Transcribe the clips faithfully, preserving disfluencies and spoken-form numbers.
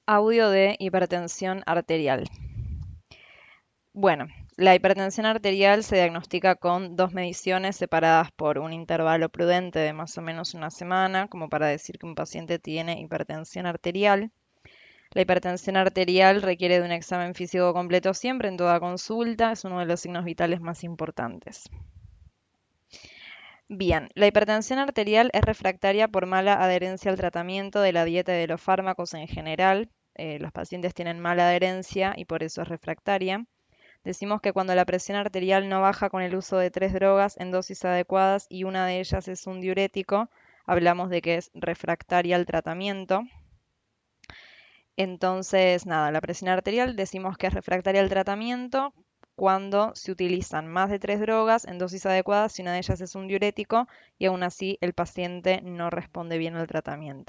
Audio de hipertensión arterial. Bueno, la hipertensión arterial se diagnostica con dos mediciones separadas por un intervalo prudente de más o menos una semana, como para decir que un paciente tiene hipertensión arterial. La hipertensión arterial requiere de un examen físico completo siempre en toda consulta, es uno de los signos vitales más importantes. Bien, la hipertensión arterial es refractaria por mala adherencia al tratamiento de la dieta y de los fármacos en general. Eh, los pacientes tienen mala adherencia y por eso es refractaria. Decimos que cuando la presión arterial no baja con el uso de tres drogas en dosis adecuadas y una de ellas es un diurético, hablamos de que es refractaria al tratamiento. Entonces, nada, la presión arterial decimos que es refractaria al tratamiento cuando se utilizan más de tres drogas en dosis adecuadas y una de ellas es un diurético y aún así el paciente no responde bien al tratamiento.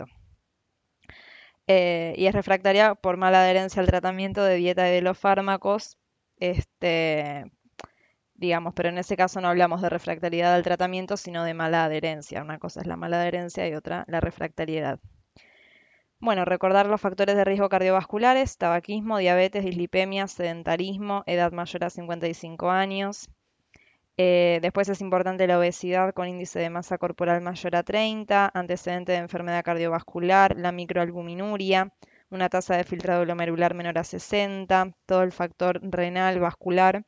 Eh, y es refractaria por mala adherencia al tratamiento de dieta y de los fármacos, este, digamos, pero en ese caso no hablamos de refractariedad al tratamiento, sino de mala adherencia. Una cosa es la mala adherencia y otra la refractariedad. Bueno, recordar los factores de riesgo cardiovasculares: tabaquismo, diabetes, dislipemia, sedentarismo, edad mayor a cincuenta y cinco años. Eh, después es importante la obesidad con índice de masa corporal mayor a treinta, antecedente de enfermedad cardiovascular, la microalbuminuria, una tasa de filtrado glomerular menor a sesenta, todo el factor renal, vascular.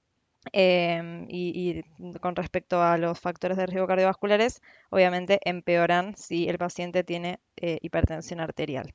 Em, y, y con respecto a los factores de riesgo cardiovasculares, obviamente empeoran si el paciente tiene eh, hipertensión arterial.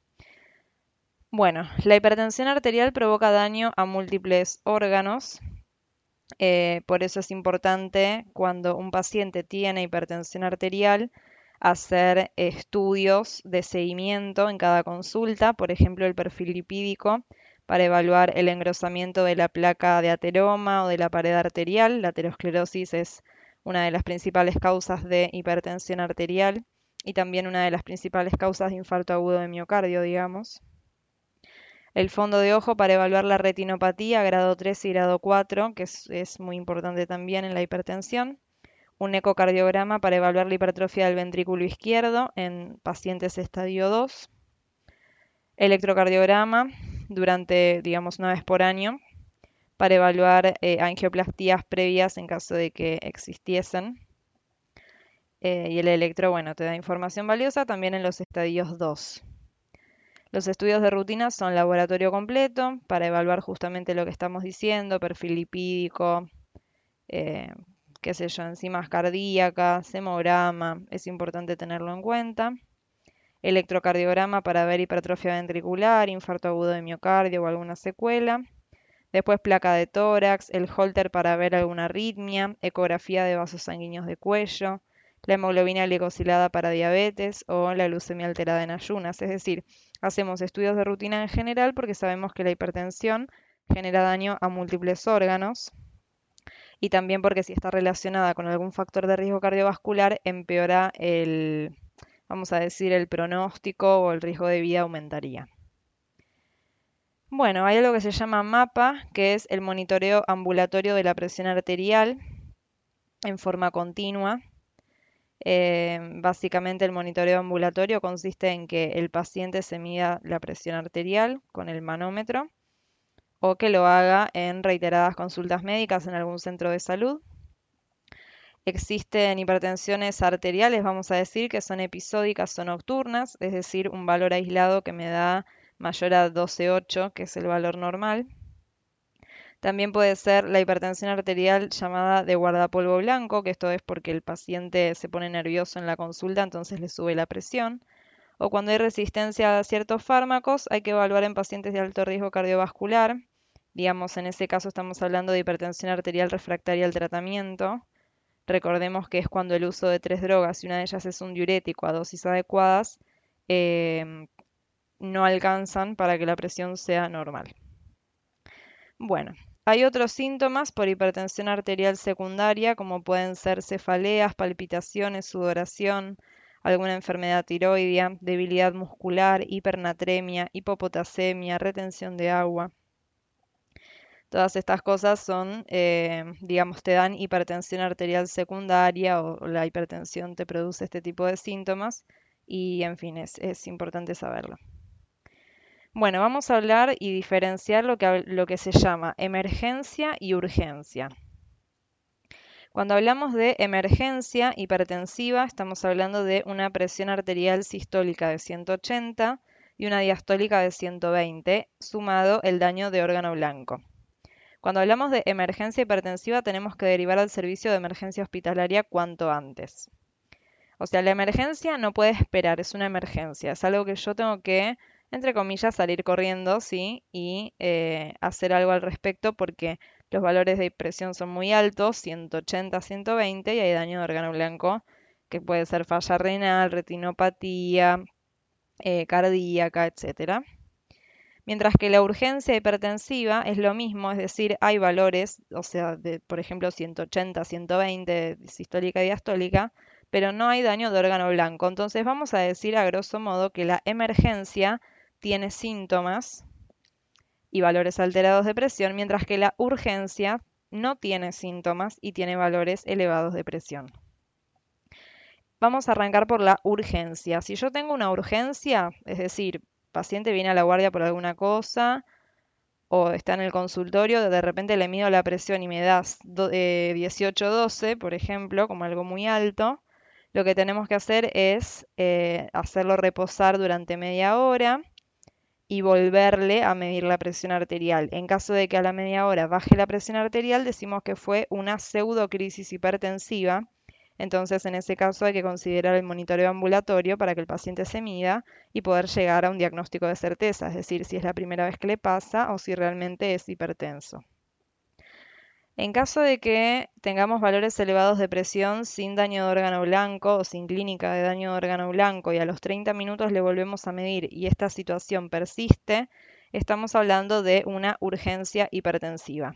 Bueno, la hipertensión arterial provoca daño a múltiples órganos. Eh, por eso es importante, cuando un paciente tiene hipertensión arterial, hacer estudios de seguimiento en cada consulta, por ejemplo, el perfil lipídico, para evaluar el engrosamiento de la placa de ateroma o de la pared arterial. La aterosclerosis es una de las principales causas de hipertensión arterial y también una de las principales causas de infarto agudo de miocardio, digamos. El fondo de ojo para evaluar la retinopatía grado tres y grado cuatro, que es, es muy importante también en la hipertensión. Un ecocardiograma para evaluar la hipertrofia del ventrículo izquierdo en pacientes estadio dos. Electrocardiograma durante, digamos, una vez por año para evaluar eh, angioplastías previas en caso de que existiesen. Eh, y el electro, bueno, te da información valiosa también en los estadios dos. Los estudios de rutina son laboratorio completo para evaluar justamente lo que estamos diciendo: perfil lipídico, eh, qué sé yo, enzimas cardíacas, hemograma, es importante tenerlo en cuenta. Electrocardiograma para ver hipertrofia ventricular, infarto agudo de miocardio o alguna secuela. Después placa de tórax, el Holter para ver alguna arritmia, ecografía de vasos sanguíneos de cuello, la hemoglobina glicosilada para diabetes o la glucemia alterada en ayunas. Es decir, hacemos estudios de rutina en general porque sabemos que la hipertensión genera daño a múltiples órganos y también porque si está relacionada con algún factor de riesgo cardiovascular empeora el, vamos a decir, el pronóstico o el riesgo de vida aumentaría. Bueno, hay algo que se llama MAPA, que es el monitoreo ambulatorio de la presión arterial en forma continua. Eh, básicamente el monitoreo ambulatorio consiste en que el paciente se mida la presión arterial con el manómetro o que lo haga en reiteradas consultas médicas en algún centro de salud. Existen hipertensiones arteriales, vamos a decir, que son episódicas o nocturnas, es decir, un valor aislado que me da mayor a doce punto ocho, que es el valor normal. También puede ser la hipertensión arterial llamada de guardapolvo blanco, que esto es porque el paciente se pone nervioso en la consulta, entonces le sube la presión. O cuando hay resistencia a ciertos fármacos, hay que evaluar en pacientes de alto riesgo cardiovascular. Digamos, en ese caso estamos hablando de hipertensión arterial refractaria al tratamiento. Recordemos que es cuando el uso de tres drogas y una de ellas es un diurético a dosis adecuadas, eh, no alcanzan para que la presión sea normal. Bueno, hay otros síntomas por hipertensión arterial secundaria, como pueden ser cefaleas, palpitaciones, sudoración, alguna enfermedad tiroidea, debilidad muscular, hipernatremia, hipopotasemia, retención de agua. Todas estas cosas son, eh, digamos, te dan hipertensión arterial secundaria o, o la hipertensión te produce este tipo de síntomas y, en fin, es, es importante saberlo. Bueno, vamos a hablar y diferenciar lo que, hab- lo que se llama emergencia y urgencia. Cuando hablamos de emergencia hipertensiva, estamos hablando de una presión arterial sistólica de ciento ochenta y una diastólica de ciento veinte, sumado el daño de órgano blanco. Cuando hablamos de emergencia hipertensiva, tenemos que derivar al servicio de emergencia hospitalaria cuanto antes. O sea, la emergencia no puede esperar, es una emergencia, es algo que yo tengo que, entre comillas, salir corriendo, ¿sí? Y eh, hacer algo al respecto porque los valores de presión son muy altos, ciento ochenta, ciento veinte, y hay daño de órgano blanco, que puede ser falla renal, retinopatía, eh, cardíaca, etcétera. Mientras que la urgencia hipertensiva es lo mismo, es decir, hay valores, o sea, de, por ejemplo, ciento ochenta, ciento veinte, sistólica y diastólica, pero no hay daño de órgano blanco. Entonces vamos a decir a grosso modo que la emergencia tiene síntomas y valores alterados de presión, mientras que la urgencia no tiene síntomas y tiene valores elevados de presión. Vamos a arrancar por la urgencia. Si yo tengo una urgencia, es decir, paciente viene a la guardia por alguna cosa, o está en el consultorio, de repente le mido la presión y me das dieciocho doce, por ejemplo, como algo muy alto, lo que tenemos que hacer es eh, hacerlo reposar durante media hora y volverle a medir la presión arterial. En caso de que a la media hora baje la presión arterial, decimos que fue una pseudocrisis hipertensiva. Entonces, en ese caso hay que considerar el monitoreo ambulatorio para que el paciente se mida y poder llegar a un diagnóstico de certeza, es decir, si es la primera vez que le pasa o si realmente es hipertenso. En caso de que tengamos valores elevados de presión sin daño de órgano blanco o sin clínica de daño de órgano blanco y a los treinta minutos le volvemos a medir y esta situación persiste, estamos hablando de una urgencia hipertensiva.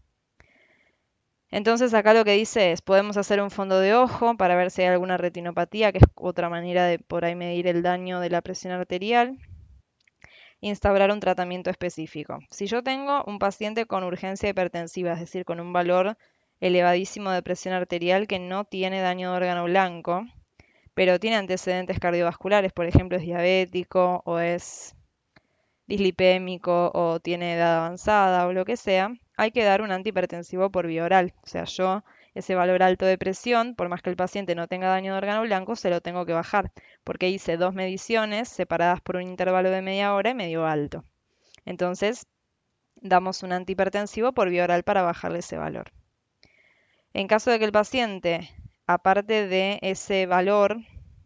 Entonces acá lo que dice es, podemos hacer un fondo de ojo para ver si hay alguna retinopatía, que es otra manera de por ahí medir el daño de la presión arterial. Instaurar un tratamiento específico. Si yo tengo un paciente con urgencia hipertensiva, es decir, con un valor elevadísimo de presión arterial que no tiene daño de órgano blanco, pero tiene antecedentes cardiovasculares, por ejemplo, es diabético o es dislipémico o tiene edad avanzada o lo que sea, hay que dar un antihipertensivo por vía oral. O sea, yo ese valor alto de presión, por más que el paciente no tenga daño de órgano blanco, se lo tengo que bajar, porque hice dos mediciones separadas por un intervalo de media hora y me dio alto. Entonces, damos un antihipertensivo por vía oral para bajarle ese valor. En caso de que el paciente, aparte de ese valor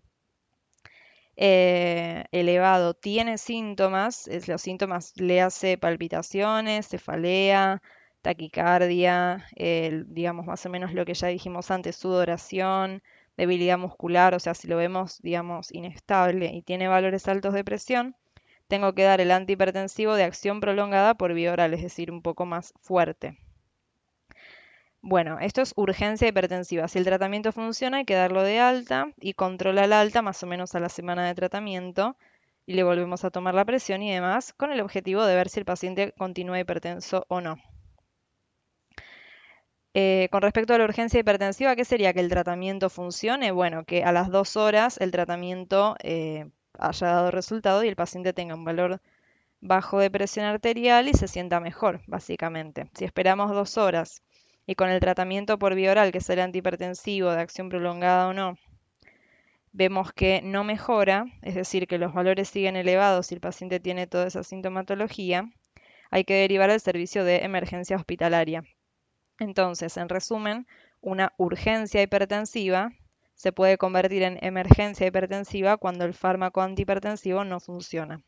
eh, elevado, tiene síntomas, es, los síntomas le hace palpitaciones, cefalea, taquicardia, el, digamos más o menos lo que ya dijimos antes, sudoración, debilidad muscular, o sea, si lo vemos, digamos, inestable y tiene valores altos de presión, tengo que dar el antihipertensivo de acción prolongada por vía oral, es decir, un poco más fuerte. Bueno, esto es urgencia hipertensiva. Si el tratamiento funciona, hay que darlo de alta y controla la alta más o menos a la semana de tratamiento y le volvemos a tomar la presión y demás con el objetivo de ver si el paciente continúa hipertenso o no. Eh, con respecto a la urgencia hipertensiva, ¿qué sería que el tratamiento funcione? Bueno, que a las dos horas el tratamiento eh, haya dado resultado y el paciente tenga un valor bajo de presión arterial y se sienta mejor, básicamente. Si esperamos dos horas y con el tratamiento por vía oral, que es el antihipertensivo de acción prolongada o no, vemos que no mejora, es decir, que los valores siguen elevados y el paciente tiene toda esa sintomatología, hay que derivar al servicio de emergencia hospitalaria. Entonces, en resumen, una urgencia hipertensiva se puede convertir en emergencia hipertensiva cuando el fármaco antihipertensivo no funciona.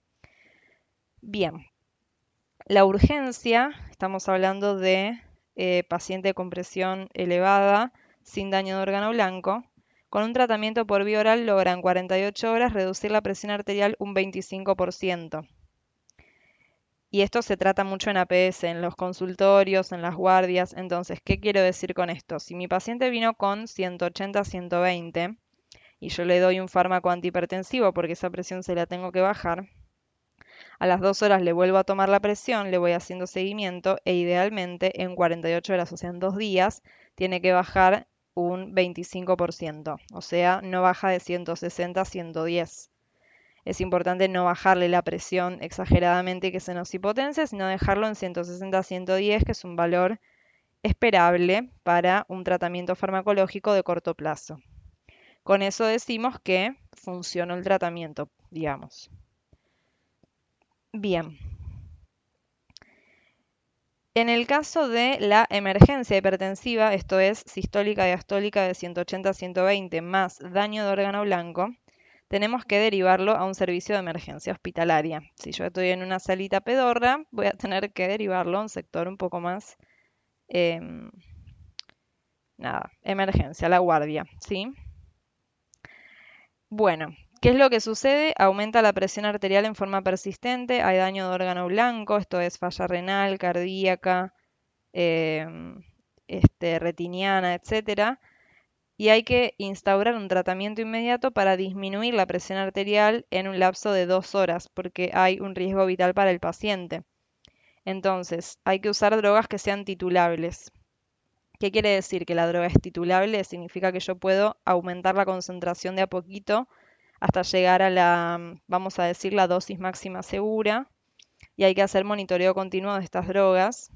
Bien, la urgencia, estamos hablando de eh, paciente con presión elevada, sin daño de órgano blanco. Con un tratamiento por vía oral logra en cuarenta y ocho horas reducir la presión arterial un veinticinco por ciento. Y esto se trata mucho en A P S, en los consultorios, en las guardias. Entonces, ¿qué quiero decir con esto? Si mi paciente vino con ciento ochenta a ciento veinte y yo le doy un fármaco antihipertensivo porque esa presión se la tengo que bajar, a las dos horas le vuelvo a tomar la presión, le voy haciendo seguimiento e idealmente en cuarenta y ocho horas, o sea, en dos días, tiene que bajar un veinticinco por ciento. O sea, no baja de ciento sesenta a ciento diez. es importante no bajarle la presión exageradamente y que se nos hipotense, sino dejarlo en ciento sesenta a ciento diez, que es un valor esperable para un tratamiento farmacológico de corto plazo. Con eso decimos que funcionó el tratamiento, digamos. Bien. En el caso de la emergencia hipertensiva, esto es sistólica y diastólica de ciento ochenta a ciento veinte más daño de órgano blanco, tenemos que derivarlo a un servicio de emergencia hospitalaria. Si yo estoy en una salita pedorra, voy a tener que derivarlo a un sector un poco más, eh, nada, emergencia, la guardia, ¿sí? Bueno, ¿qué es lo que sucede? Aumenta la presión arterial en forma persistente, hay daño de órgano blanco, esto es falla renal, cardíaca, eh, este, retiniana, etcétera. Y hay que instaurar un tratamiento inmediato para disminuir la presión arterial en un lapso de dos horas, porque hay un riesgo vital para el paciente. Entonces, hay que usar drogas que sean titulables. ¿Qué quiere decir que la droga es titulable? Significa que yo puedo aumentar la concentración de a poquito hasta llegar a la, vamos a decir, la dosis máxima segura. Y hay que hacer monitoreo continuo de estas drogas.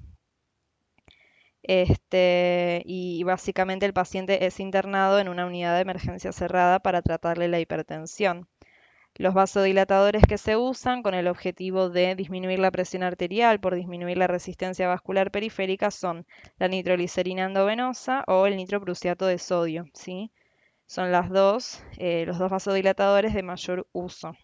Este, y básicamente el paciente es internado en una unidad de emergencia cerrada para tratarle la hipertensión. Los vasodilatadores que se usan con el objetivo de disminuir la presión arterial por disminuir la resistencia vascular periférica son la nitroglicerina endovenosa o el nitroprusiato de sodio, ¿sí? Son las dos, eh, los dos vasodilatadores de mayor uso.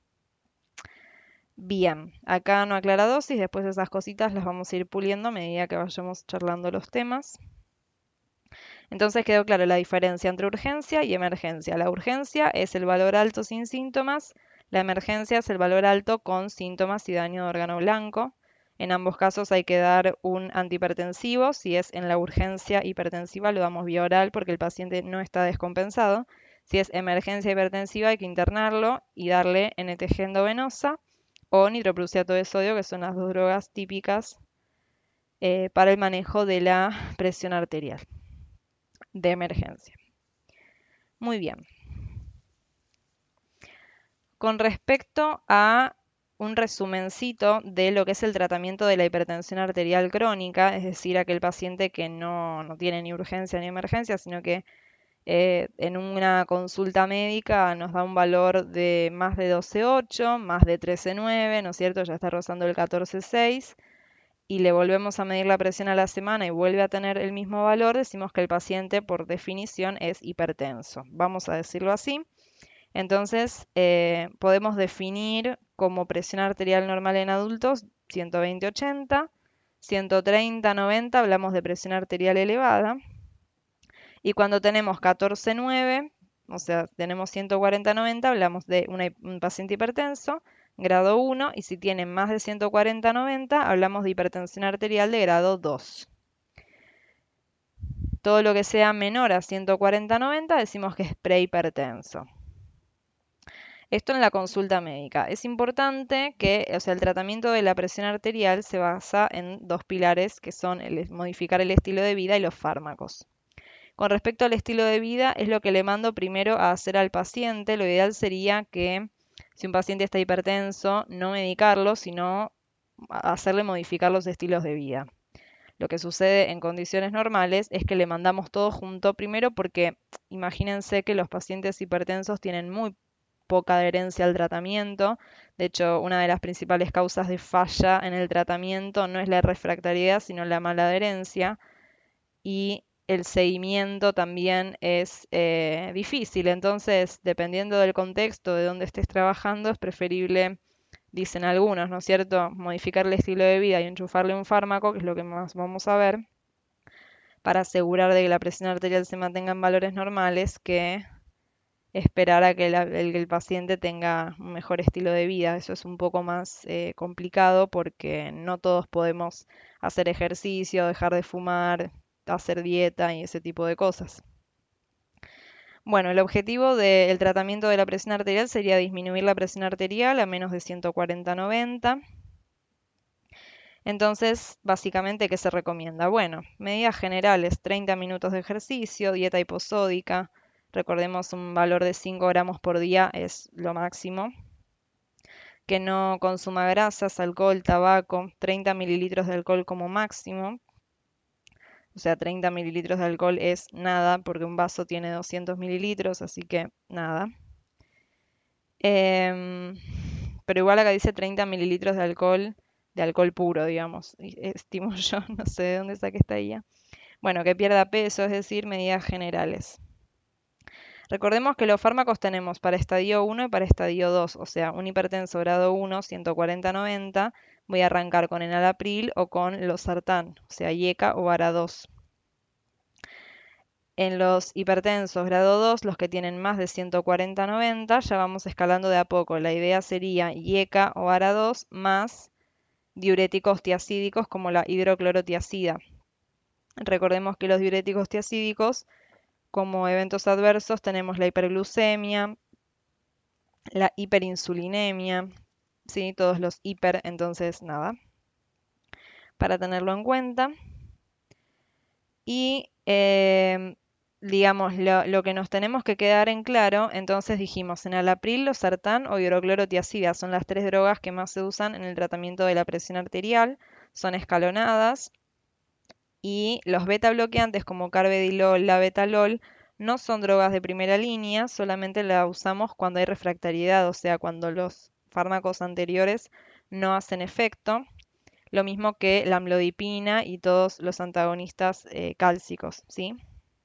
Bien, acá no aclara dosis, después esas cositas las vamos a ir puliendo a medida que vayamos charlando los temas. Entonces quedó claro la diferencia entre urgencia y emergencia. La urgencia es el valor alto sin síntomas, la emergencia es el valor alto con síntomas y daño de órgano blanco. En ambos casos hay que dar un antihipertensivo. Si es en la urgencia hipertensiva lo damos vía oral porque el paciente no está descompensado. Si es emergencia hipertensiva hay que internarlo y darle N T G endovenosa o nitroprusiato de sodio, que son las dos drogas típicas eh, para el manejo de la presión arterial de emergencia. Muy bien. Con respecto a un resumencito de lo que es el tratamiento de la hipertensión arterial crónica, es decir, aquel paciente que no, no tiene ni urgencia ni emergencia, sino que eh, en una consulta médica nos da un valor de más de doce coma ocho, más de trece coma nueve, ¿no es cierto? Ya está rozando el catorce coma seis. Y le volvemos a medir la presión a la semana y vuelve a tener el mismo valor, decimos que el paciente por definición es hipertenso. Vamos a decirlo así. Entonces, eh, podemos definir como presión arterial normal en adultos ciento veinte ochenta, ciento treinta noventa, hablamos de presión arterial elevada. Y cuando tenemos catorce nueve, o sea, tenemos ciento cuarenta noventa, hablamos de una, un paciente hipertenso, grado uno, y si tiene más de ciento cuarenta noventa, hablamos de hipertensión arterial de grado dos. Todo lo que sea menor a ciento cuarenta noventa decimos que es prehipertenso. Esto en la consulta médica. Es importante que, o sea, el tratamiento de la presión arterial se basa en dos pilares que son el modificar el estilo de vida y los fármacos. Con respecto al estilo de vida, es lo que le mando primero a hacer al paciente. Lo ideal sería que si un paciente está hipertenso, no medicarlo, sino hacerle modificar los estilos de vida. Lo que sucede en condiciones normales es que le mandamos todo junto, primero porque imagínense que los pacientes hipertensos tienen muy poca adherencia al tratamiento. De hecho, una de las principales causas de falla en el tratamiento no es la refractariedad, sino la mala adherencia. Y el seguimiento también es eh, difícil. Entonces, dependiendo del contexto de donde estés trabajando, es preferible, dicen algunos, ¿no es cierto?, modificar el estilo de vida y enchufarle un fármaco, que es lo que más vamos a ver, para asegurar de que la presión arterial se mantenga en valores normales, que esperar a que la- el, el paciente tenga un mejor estilo de vida. Eso es un poco más eh, complicado porque no todos podemos hacer ejercicio, dejar de fumar, hacer dieta y ese tipo de cosas. Bueno, el objetivo del tratamiento de la presión arterial sería disminuir la presión arterial a menos de ciento cuarenta noventa. Entonces, básicamente, ¿qué se recomienda? Bueno, medidas generales, treinta minutos de ejercicio, dieta hiposódica. Recordemos, un valor de cinco gramos por día es lo máximo. que no consuma grasas, alcohol, tabaco, treinta mililitros de alcohol como máximo. O sea, treinta mililitros de alcohol es nada, porque un vaso tiene doscientos mililitros, así que nada. Em, pero igual acá dice treinta mililitros de alcohol, de alcohol puro, digamos. Y estimo yo, no sé de dónde saqué esta guía. Bueno, que pierda peso, es decir, medidas generales. Recordemos que los fármacos tenemos para estadio uno y para estadio dos, o sea, un hipertenso grado uno, ciento cuarenta noventa, voy a arrancar con enalapril o con losartán, o sea, I E C A o vara dos. En los hipertensos grado dos, los que tienen más de ciento cuarenta noventa, ya vamos escalando de a poco. La idea sería I E C A o vara dos más diuréticos tiacídicos como la hidroclorotiazida. Recordemos que los diuréticos tiacídicos, como eventos adversos, tenemos la hiperglucemia, la hiperinsulinemia, ¿sí? Todos los hiper, entonces nada, para tenerlo en cuenta. Y eh, digamos, lo, lo que nos tenemos que quedar en claro, entonces dijimos, enalapril, losartán o hidroclorotiazida son las tres drogas que más se usan en el tratamiento de la presión arterial, son escalonadas, y los beta bloqueantes como carvedilol, labetalol, no son drogas de primera línea, solamente la usamos cuando hay refractariedad, o sea, cuando los fármacos anteriores no hacen efecto. Lo mismo que la amlodipina y todos los antagonistas eh, cálcicos, ¿sí?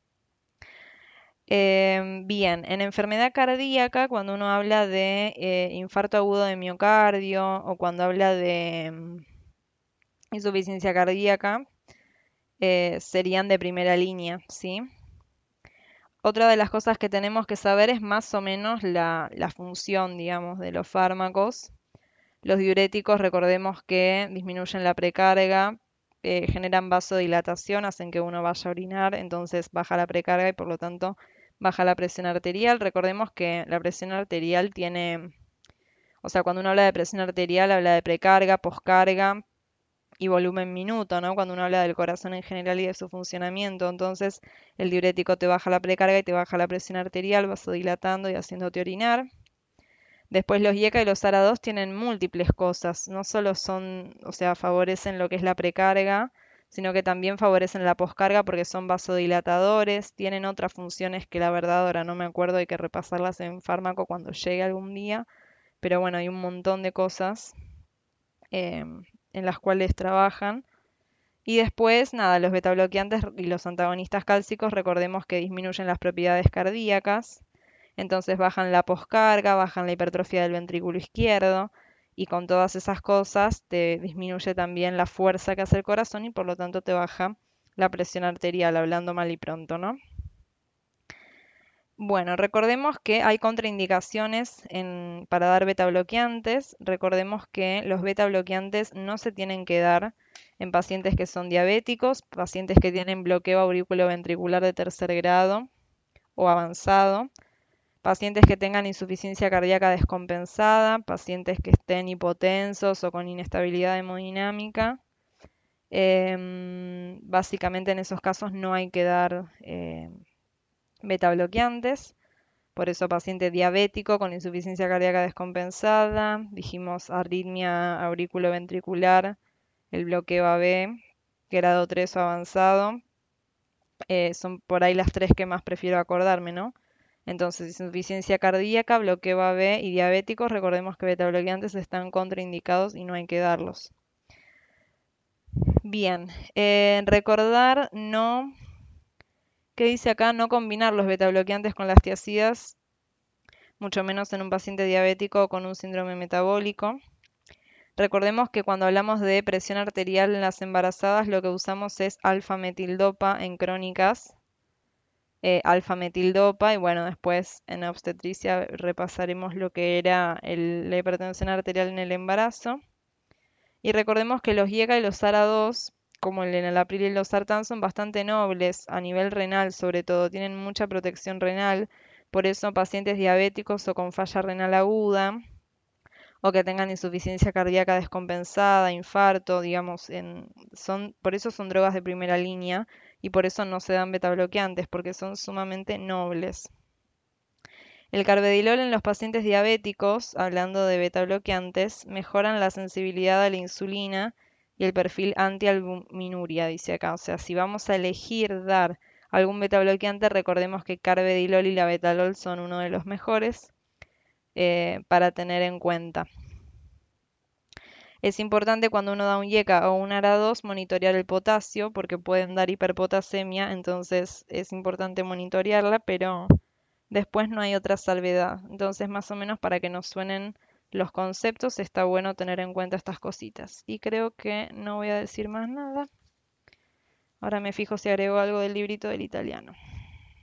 Em, bien, en enfermedad cardíaca, cuando uno habla de eh, infarto agudo de miocardio o cuando habla de mm, insuficiencia cardíaca, eh, serían de primera línea, ¿sí? Otra de las cosas que tenemos que saber es más o menos la, la función, digamos, de los fármacos. Los diuréticos, recordemos que disminuyen la precarga, eh, generan vasodilatación, hacen que uno vaya a orinar, entonces baja la precarga y por lo tanto baja la presión arterial. Recordemos que la presión arterial tiene, o sea, cuando uno habla de presión arterial habla de precarga, poscarga y volumen minuto, ¿no? Cuando uno habla del corazón en general y de su funcionamiento, entonces el diurético te baja la precarga y te baja la presión arterial, vasodilatando y haciéndote orinar. Después los I E C A y los ARA dos tienen múltiples cosas, no solo son, o sea, favorecen lo que es la precarga, sino que también favorecen la poscarga porque son vasodilatadores, tienen otras funciones que la verdad ahora no me acuerdo, hay que repasarlas en fármaco cuando llegue algún día, pero bueno, hay un montón de cosas em, en las cuales trabajan. Y después, nada, los betabloqueantes y los antagonistas cálcicos, recordemos que disminuyen las propiedades cardíacas, entonces bajan la poscarga, bajan la hipertrofia del ventrículo izquierdo, y con todas esas cosas te disminuye también la fuerza que hace el corazón y por lo tanto te baja la presión arterial, hablando mal y pronto, ¿no? Bueno, recordemos que hay contraindicaciones en- para dar beta bloqueantes. Recordemos que los beta bloqueantes no se tienen que dar en pacientes que son diabéticos, pacientes que tienen bloqueo auriculoventricular de tercer grado o avanzado, pacientes que tengan insuficiencia cardíaca descompensada, pacientes que estén hipotensos o con inestabilidad hemodinámica. Em, básicamente en esos casos no hay que dar eh, beta bloqueantes. Por eso paciente diabético con insuficiencia cardíaca descompensada, dijimos arritmia auriculoventricular, el bloqueo A B, grado tres o avanzado, eh, son por ahí las tres que más prefiero acordarme, ¿no? Entonces, insuficiencia cardíaca, bloqueo A B y diabéticos, recordemos que beta bloqueantes están contraindicados y no hay que darlos. Bien, eh, recordar no, ¿qué dice acá? No combinar los beta bloqueantes con las tiacidas, mucho menos en un paciente diabético con un síndrome metabólico. Recordemos que cuando hablamos de presión arterial en las embarazadas, lo que usamos es alfa-metildopa en crónicas, eh, alfa-metildopa, y bueno, después en obstetricia repasaremos lo que era el- la hipertensión arterial en el embarazo. Y recordemos que los I E C A y los ARA dos, como el enalapril y el losartán, son bastante nobles a nivel renal, sobre todo, tienen mucha protección renal, por eso pacientes diabéticos o con falla renal aguda, o que tengan insuficiencia cardíaca descompensada, infarto, digamos, en, son, por eso son drogas de primera línea y por eso no se dan beta bloqueantes, porque son sumamente nobles. El carvedilol en los pacientes diabéticos, hablando de beta bloqueantes, mejoran la sensibilidad a la insulina y el perfil antialbuminuria, dice acá. O sea, si vamos a elegir dar algún beta bloqueante, recordemos que carvedilol y la betalol son uno de los mejores eh, para tener en cuenta. Es importante cuando uno da un IECA o un ARA dos monitorear el potasio porque pueden dar hiperpotasemia, entonces es importante monitorearla, pero después no hay otra salvedad. Entonces, más o menos para que nos suenen los conceptos, está bueno tener en cuenta estas cositas. Y creo que no voy a decir más nada. Ahora me fijo si agrego algo del librito del italiano.